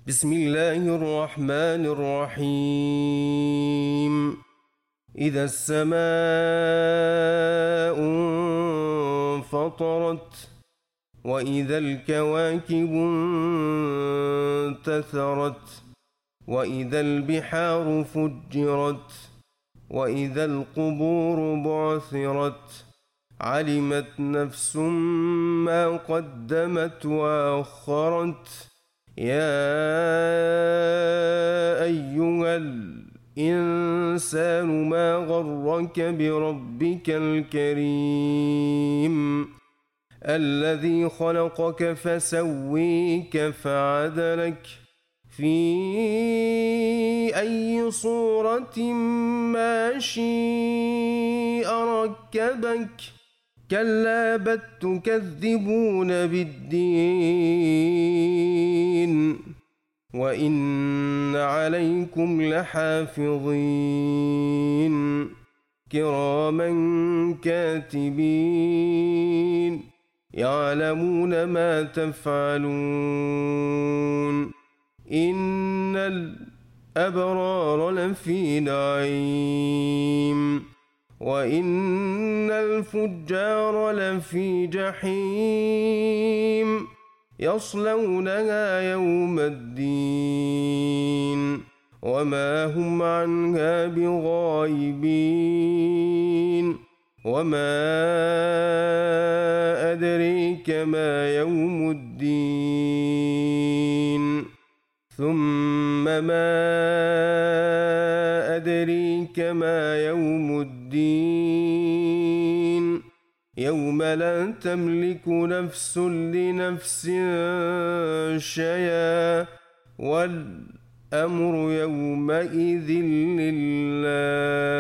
بسم الله الرحمن الرحيم. إذا السماء انفطرت وإذا الكواكب انتثرت وإذا البحار فجرت وإذا القبور بعثرت علمت نفس ما قدمت وأخرت. يا أيها الإنسان ما غرك بربك الكريم الذي خلقك فسويك فعدلك في أي صورة ما شاء ركبك. كلا بل تكذبون بالدين وإن عليكم لحافظين كراما كاتبين يعلمون ما تفعلون. إن الأبرار لفي نعيم وإن الفجار لفي جحيم يصلونها يوم الدين وما هم عنها بغائبين. وما أدريك ما يوم الدين ثم ما أدريك ما يوم الدين يوم لا تملك نفس لنفس شيئا والأمر يومئذ لله.